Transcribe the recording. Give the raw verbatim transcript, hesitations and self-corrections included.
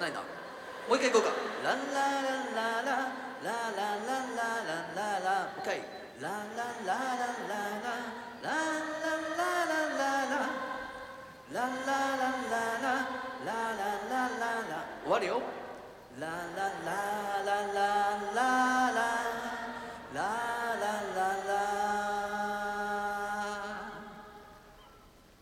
ないな。もう一回いこうか。ランラランラララララランラランララ。もう一回。ランランラランララランランラランララランラランラララララララ。終わるよ。ラララ